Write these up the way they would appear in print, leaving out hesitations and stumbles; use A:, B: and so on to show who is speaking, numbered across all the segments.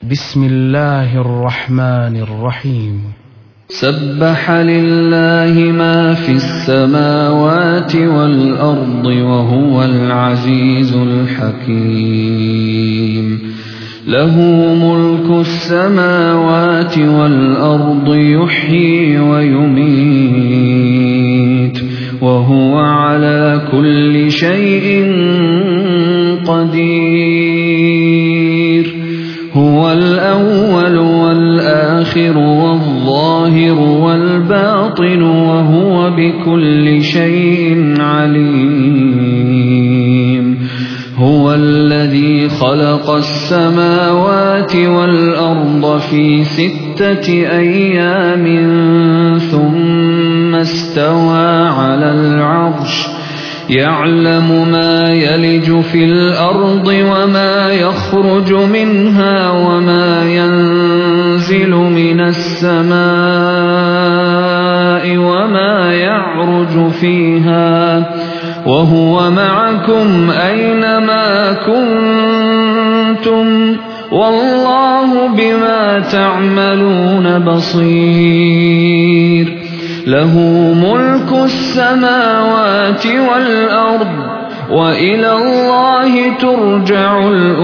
A: بسم الله الرحمن الرحيم.
B: سبح لله ما في السماوات والأرض وهو العزيز الحكيم. له ملك السماوات والأرض يحيي ويميت وهو على كل شيء قدير. هو الأول والآخر والظاهر والباطن وهو بكل شيء عليم. هو الذي خلق السماوات والأرض في 6 أيام ثم استوى على العرش يعلم ما يلج في الأرض وما يخرج منها وما ينزل من السماء وما يعرج فيها وهو معكم أينما كنتم والله بما تعملون بصير. له ملك السماوات والأرض وإلى الله ترجع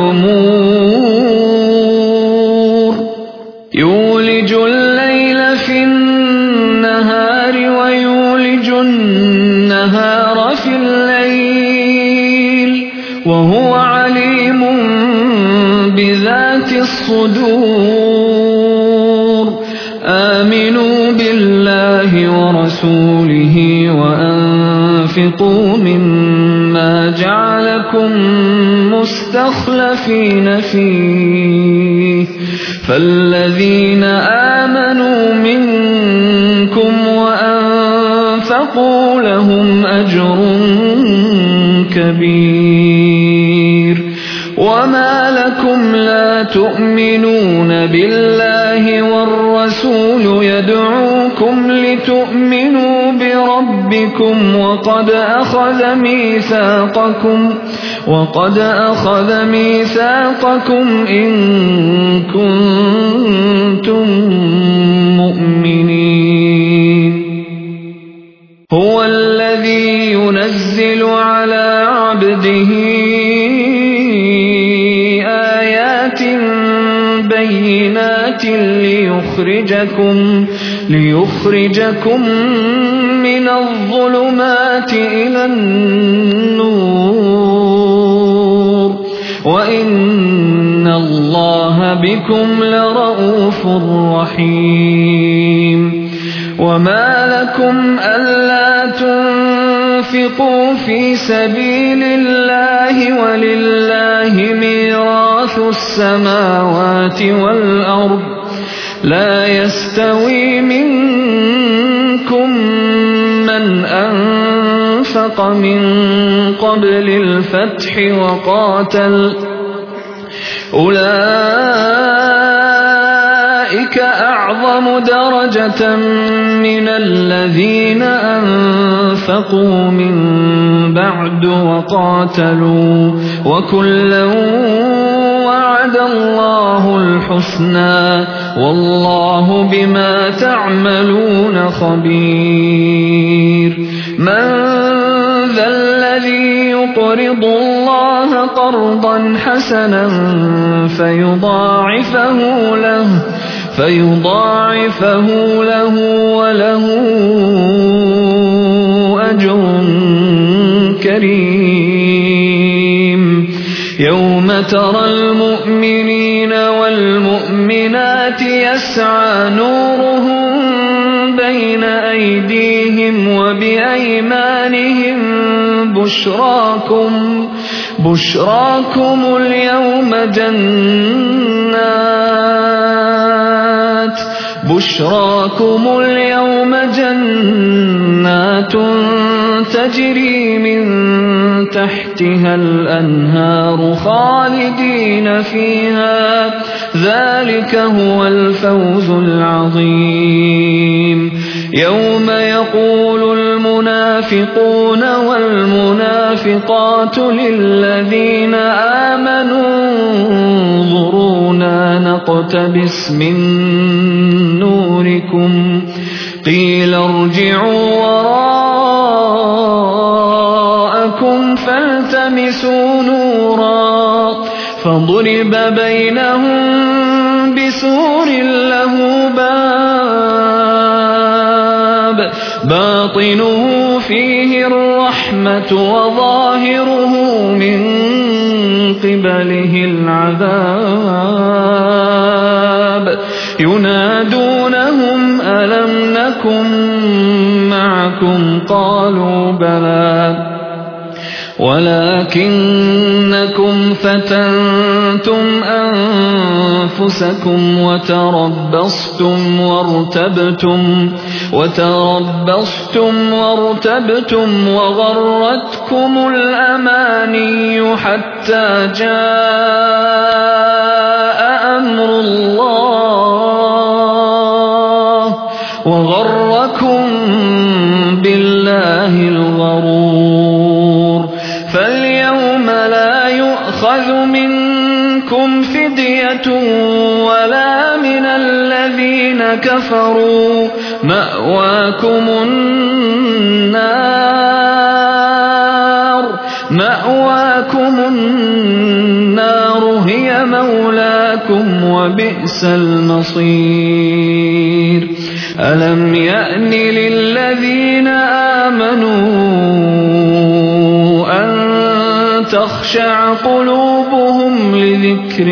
B: الأمور. يولج الليل في النهار ويولج النهار في الليل وهو عليم بذات الصدور. آمنوا بالله ورسوله وأنفقوا مما جعلكم مستخلفين فيه فالذين آمنوا منكم وأنفقوا لهم أجر كبير. وما لكم لا تؤمنون بالله والرسول يدعوكم لتؤمنوا بربكم وقد أخذ ميثاقكم إن كنتم مؤمنين. هو الذي ينزل على عبده آيات بينات ليخرجكم من الظلمات إلى النور وإن الله بكم لرءوف رحيم. وما لكم ألا تنفقوا في سبيل الله ولله ميراث السماوات والأرض لا يستوي منكم من أنفق من قبل الفتح وقاتل أولئك أعظم درجة من الذين أنفقوا من بعد وقاتلوا وكلا وعد الله الحسنى والله بما تعملون خبير. من ذا الذي يقرض الله قرضا حسنا فيضاعفه له وله أجر كريم. يوم ترى المؤمنين والمؤمنات يسعى نورهم بين أيديهم وبأيمانهم بشراكم اليوم جنات تجري من تحتها الأنهار خالدين فيها ذلك هو الفوز العظيم. يوم يقول المنافقون والمنافقات للذين آمنوا انظرونا نقتبس من نوركم قيل ارجعوا وراءكم فالتمسوا نورا فضرب بينهم بسور له باب باطنه فيه الرحمة وظاهره من قبله العذاب ينادونهم ألم نكن معكم قالوا بلى ولكنكم فتنتم أنفسكم وتربصتم وارتبتم وغرتكم الأماني حتى جاء أمر الله وغركم بالله الغرور فاليوم لا يؤخذ منكم فدية ولا من الذين كفروا مأواكم النار هي مولاكم وبئس المصير ألم يأن للذين آمنوا أن تخشع قلوبهم لذكر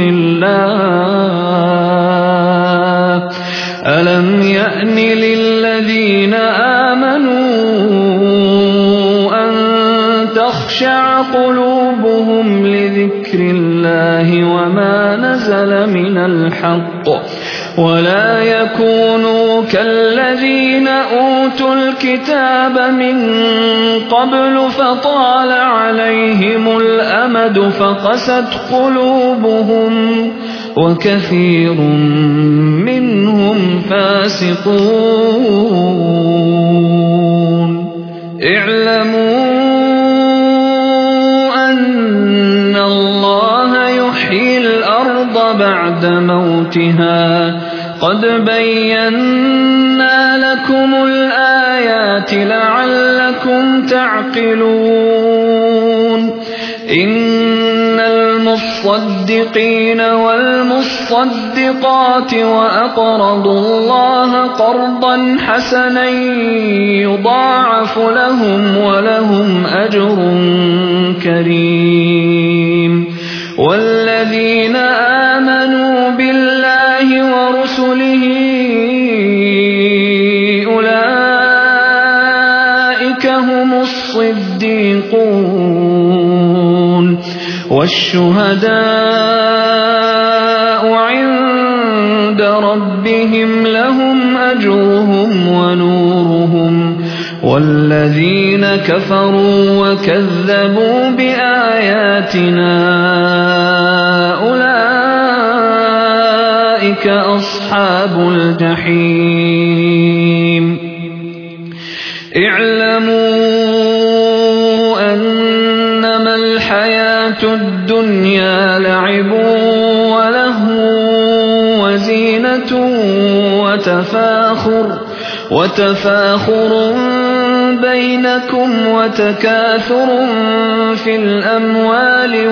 B: الله ألم يأن للذين آمنوا أن تخشع قلوبهم لذكر الله وما نزل من الحق ولا يكونوا كالذين أوتوا الكتاب من قبل فطال عليهم الأمد فقست قلوبهم وكثير منهم فاسقون اعلموا أن الله يحيي الأرض بعد موتها قد بينا لكم الآيات لعلكم تعقلون إن المصدقين والمصدقات وأقرضوا الله قرضا حسنا يضاعف لهم ولهم أجر كريم والذين آمنوا بالله ورسله أولئك هم الصديقون والشهداء عند ربهم لهم أجرهم ونورهم والذين كفروا وكذبوا بآياتنا أولئك أصحاب الجحيم اعلموا أنما الحياة الدنيا لعب ولهو وزينة وتفاخر بينكم وتكاثر في الأموال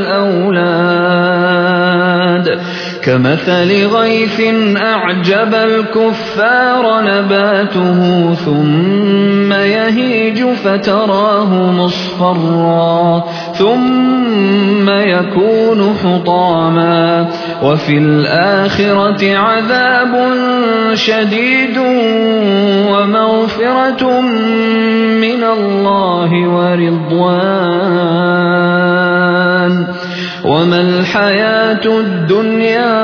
B: والأولاد كمثل غيث أعجب الكفار نباته ثم يهيج فتراه مصفرا ثم يكون حطاما وفي الآخرة عذاب شديد ومغفرة من الله ورضوان وما الحياة الدنيا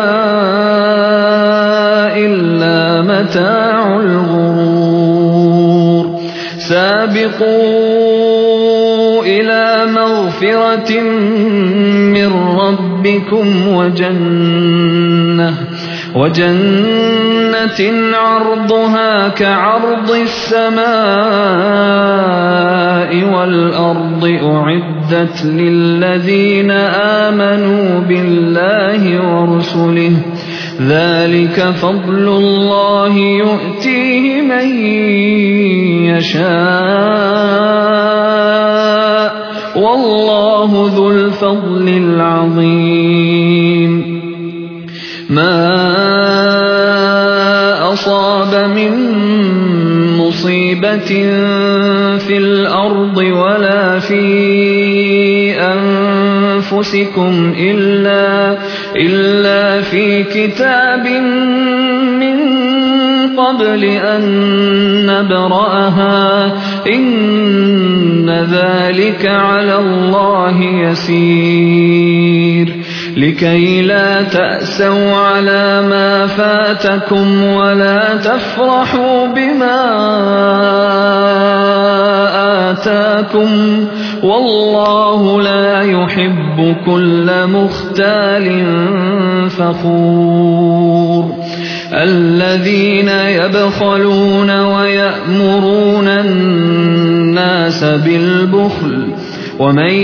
B: إلا متاع الغرور سابقوا إلى مغفرة من ربكم وجنة جنة عرضها كعرض السماء والأرض أعدت للذين آمنوا بالله ورسله ذلك فضل الله يؤتيه من يشاء والله ذو الفضل العظيم ما أصاب من مصيبة في الأرض ولا في أنفسكم إلا في كتاب من قبل أن نبرأها إن ذلك على الله يسير لكي لا تأسوا على ما فاتكم ولا تفرحوا بما آتاكم والله لا يحب كل مختال فخور الذين يبخلون ويأمرون الناس بالبخل ومن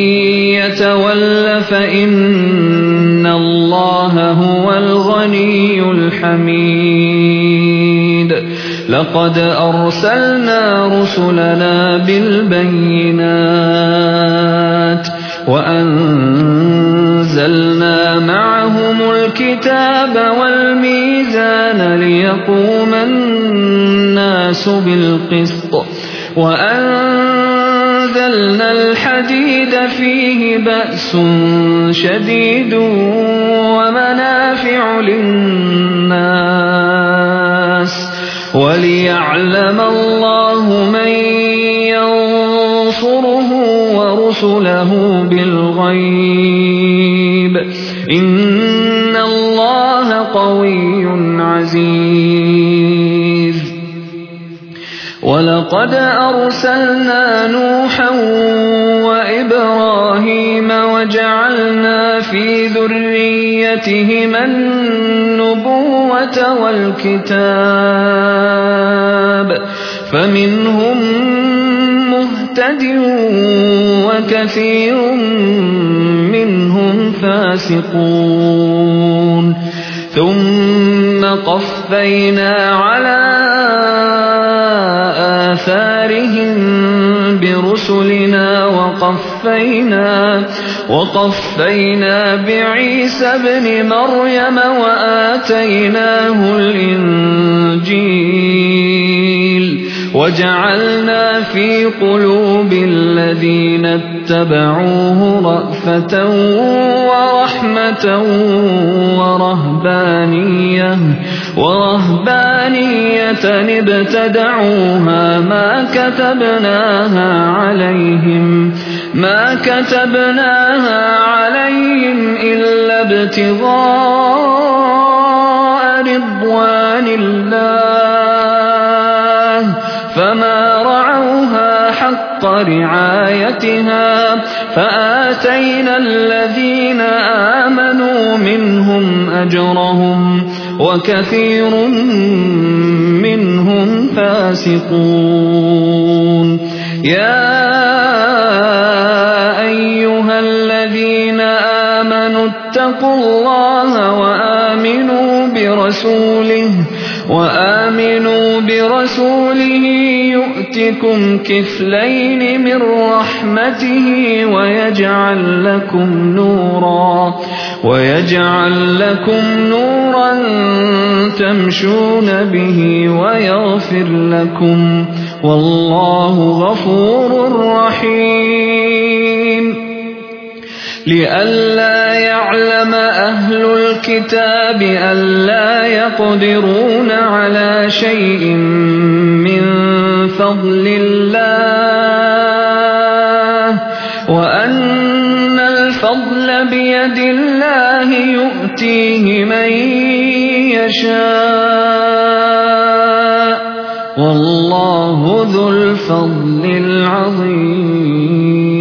B: يتول فإن الله هو الغني الحميد لقد أرسلنا رسلنا بالبينات وأنزلنا معهم الكتاب والميزان ليقوم الناس بالقسط وأنزلنا الحديد فيه بأس شديد ومنافع للناس وليعلم الله من ينصره ورسله بالغيب إن الله قوي عزيز ولقد أرسلنا نوحا وإبراهيم وجعلنا في ذريتهما النبوة والكتاب فمنهم مهتد وكثير منهم فاسقون ثم قفينا على آثارهم برسلنا وقفينا بعيسى ابن مريم وآتيناه الإنجيل وجعلنا في قلوب الذين اتبعوه رأفة ورحمة ورهبانية ابتدعوها ما كتبناها عليهم إلا ابتغاء رضوان الله فما رعوها حق رعايتها فآتينا الذين آمنوا منهم أجرهم وكثير منهم فاسقون يا أيها الذين آمنوا اتقوا الله وآمنوا برسوله يؤتكم كفلين من رحمته ويجعل لكم نورا تمشون به ويغفر لكم والله غفور رحيم لئلا يعلم أهل الكتاب ألا يقدرون على شيء من فضل الله وأن الفضل بيد الله يؤتيه من يشاء والله ذو الفضل العظيم